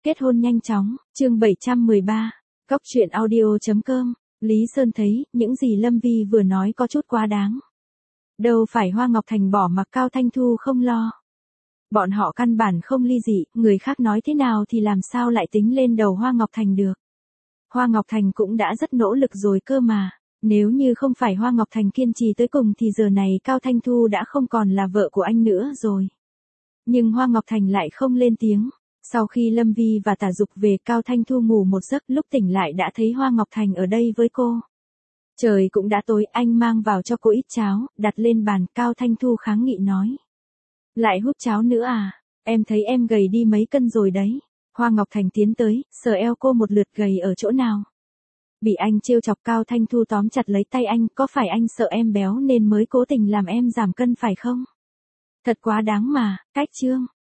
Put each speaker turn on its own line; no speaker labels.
Kết hôn nhanh chóng, chương 713, Cóc truyện audio.com, Lý Sơn thấy, những gì Lâm Vi vừa nói có chút quá đáng. Đâu phải Hoa Ngọc Thành bỏ mặc Cao Thanh Thu không lo. Bọn họ căn bản không ly dị, người khác nói thế nào thì làm sao lại tính lên đầu Hoa Ngọc Thành được. Hoa Ngọc Thành cũng đã rất nỗ lực rồi cơ mà, nếu như không phải Hoa Ngọc Thành kiên trì tới cùng thì giờ này Cao Thanh Thu đã không còn là vợ của anh nữa rồi. Nhưng Hoa Ngọc Thành lại không lên tiếng. Sau khi Lâm Vi và Tả Dục về, Cao Thanh Thu ngủ một giấc, lúc tỉnh lại đã thấy Hoa Ngọc Thành ở đây với cô. Trời cũng đã tối, anh mang vào cho cô ít cháo, đặt lên bàn. Cao Thanh Thu kháng nghị nói. Lại hút cháo nữa à, em thấy em gầy đi mấy cân rồi đấy. Hoa Ngọc Thành tiến tới, sờ eo cô một lượt. Gầy ở chỗ nào? Bị anh trêu chọc. Cao Thanh Thu tóm chặt lấy tay anh. Có phải anh sợ em béo nên mới cố tình làm em giảm cân phải không? Thật quá đáng mà, cách trương.